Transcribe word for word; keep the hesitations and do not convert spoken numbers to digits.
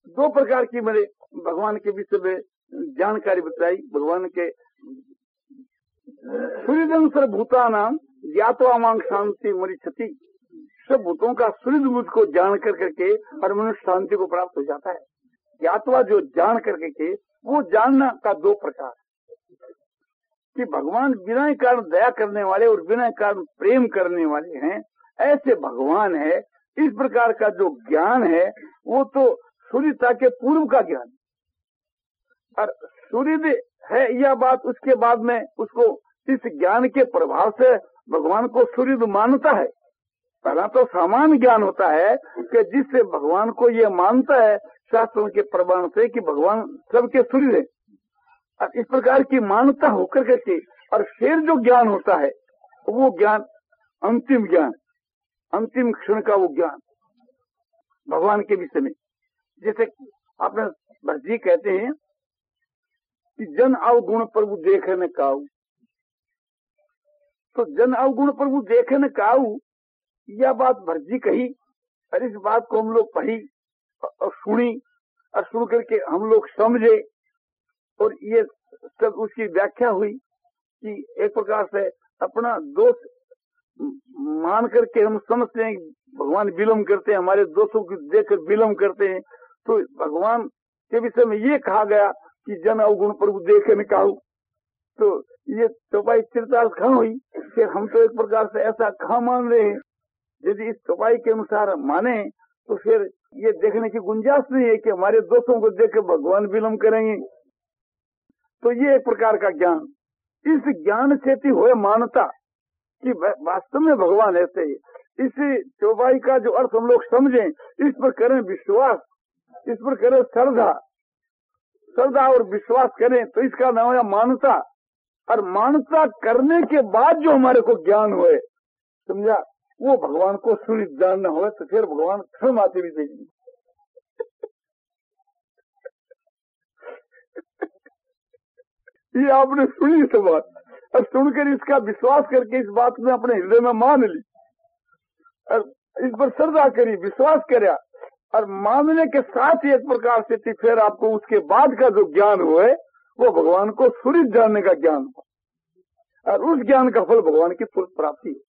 दो प्रकार की मैंने भगवान के विषय में जानकारी बताई। भगवान के सूर्यदं सर्वभूता नाम ज्ञातवा मांग शांति मरिछति, सब भूतों का सूर्य मुझको जान कर करके और मनुष्य शांति को प्राप्त हो जाता है। ज्ञातवा जो जान करके के, वो जानना का दो प्रकार कि भगवान बिना कारण दया करने वाले और बिना कारण प्रेम करने वाले हैं, ऐसे भगवान है। इस प्रकार का जो ज्ञान है वो तो सूर्यता के पूर्व का ज्ञान, और सूर्य है यह बात उसके बाद में उसको इस ज्ञान के प्रभाव से भगवान को सूर्य मानता है। पहला तो सामान्य ज्ञान होता है कि जिससे भगवान को ये मानता है शास्त्रों के प्रमाण से कि भगवान सबके सूर्य है, और इस प्रकार की मान्यता होकर करके और फिर जो ज्ञान होता है वो ज्ञान अंतिम ज्ञान, अंतिम क्षण का वो ज्ञान भगवान के विषय में। जैसे आपने भरत जी कहते हैं कि जन अवगुण प्रभु देखे न काऊ, तो जन अवगुण प्रभु देखे न काऊ यह बात भरत जी कही, और इस बात को हम लोग पढ़ी और सुनी और सुन करके हम लोग समझे, और ये सब उसकी व्याख्या हुई कि एक प्रकार से अपना दोष मान करके हम समझते हैं भगवान विलम्ब करते हैं, हमारे दोषों को देखकर विलम्ब करते हैं। तो भगवान के विषय में ये कहा गया कि जन अवगुण प्रभु देखे न काऊ, तो ये चौपाई चिरतार्थ कहाँ हुई? फिर हम तो एक प्रकार से ऐसा कहाँ मान रहे हैं? यदि इस चौपाई के अनुसार माने तो फिर ये देखने की गुंजाइश नहीं है कि हमारे दोषों को देख भगवान विलम्ब करेंगे। तो ये एक प्रकार का ज्ञान, इस ज्ञान से थी हुए मानता कि वास्तव में भगवान ऐसे ही। इस चौपाई का जो अर्थ हम लोग समझें, इस पर करें विश्वास, इस पर करें श्रद्धा, श्रद्धा और विश्वास करें तो इसका नाम है मानता। और मानता करने के बाद जो हमारे को ज्ञान हुए, समझा, वो भगवान को सूर्य जानना हो तो फिर भगवान क्षण आते भी देंगे। ये आपने सुनी इस बात, और सुनकर इसका विश्वास करके इस बात में अपने हृदय में मान ली और इस पर श्रद्धा करी, विश्वास करा, और मानने के साथ ही एक प्रकार से थी फिर आपको उसके बाद का जो ज्ञान हुए वो भगवान को सूर्य जानने का ज्ञान हुआ, और उस ज्ञान का फल भगवान की तुरंत प्राप्ति है।